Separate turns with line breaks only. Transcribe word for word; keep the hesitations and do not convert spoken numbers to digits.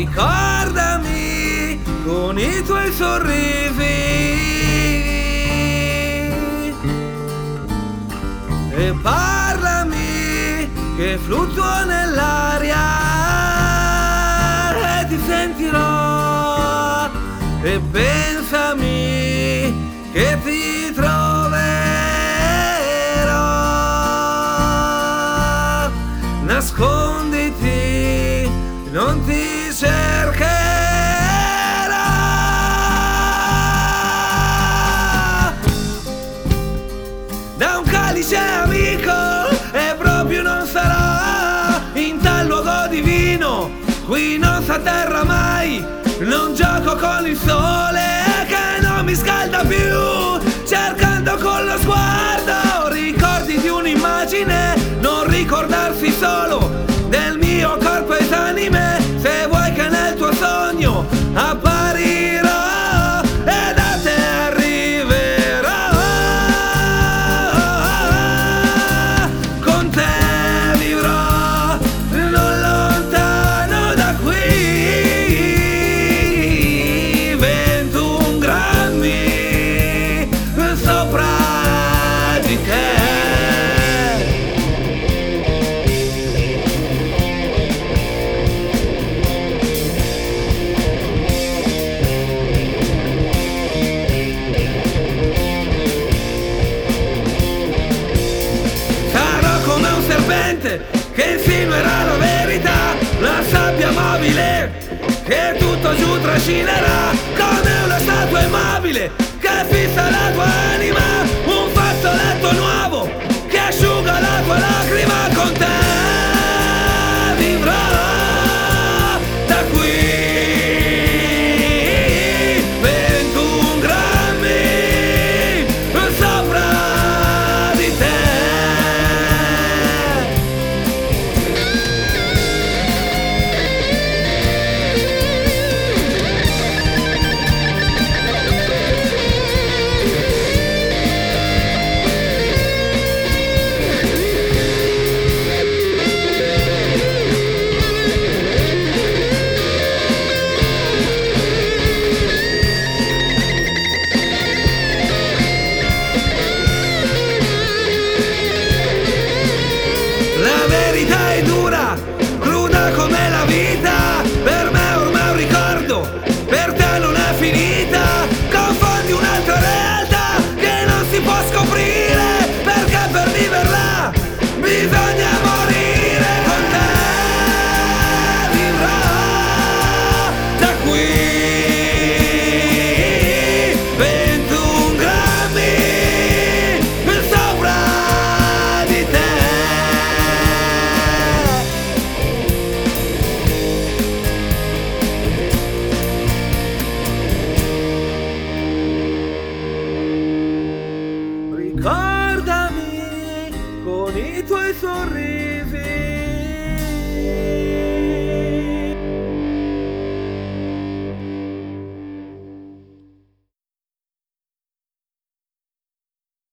Ricordami con i tuoi sorrisi e parlami che fluttuo nell'aria e ti sentirò e pensami che ti troverò. Nasconditi, non ti cercherò. Da un calice amico e proprio non sarò in tal luogo divino. Qui non s'atterra mai, non gioco con il sole che non mi scalda più. Cercando con lo sguardo ricordi di un'immagine, non ricordarsi solo del mio corpo esanime. Se vuoi che nel tuo sogno apparirò e da te arriverò, con te vivrò non lontano da qui. ventuno grammi sopra di te. Che insinuerà la verità, la sabbia mobile che tutto giù trascinerà, come una statua immobile che fissa la tua anima, un fazzoletto nuovo che asciuga la tua lacrima. Con te vivrò da qui. ventuno grammi sopra di te. La verità è dura, cruda come la vita. Per me ormai è un ricordo, per te non è finita. Confondi un'altra realtà che non si può scoprire, perché per viverla bisogna morire. Con te vivrò da qui. ventuno grammi sopra di te. Ricordami con i tuoi sorrisi.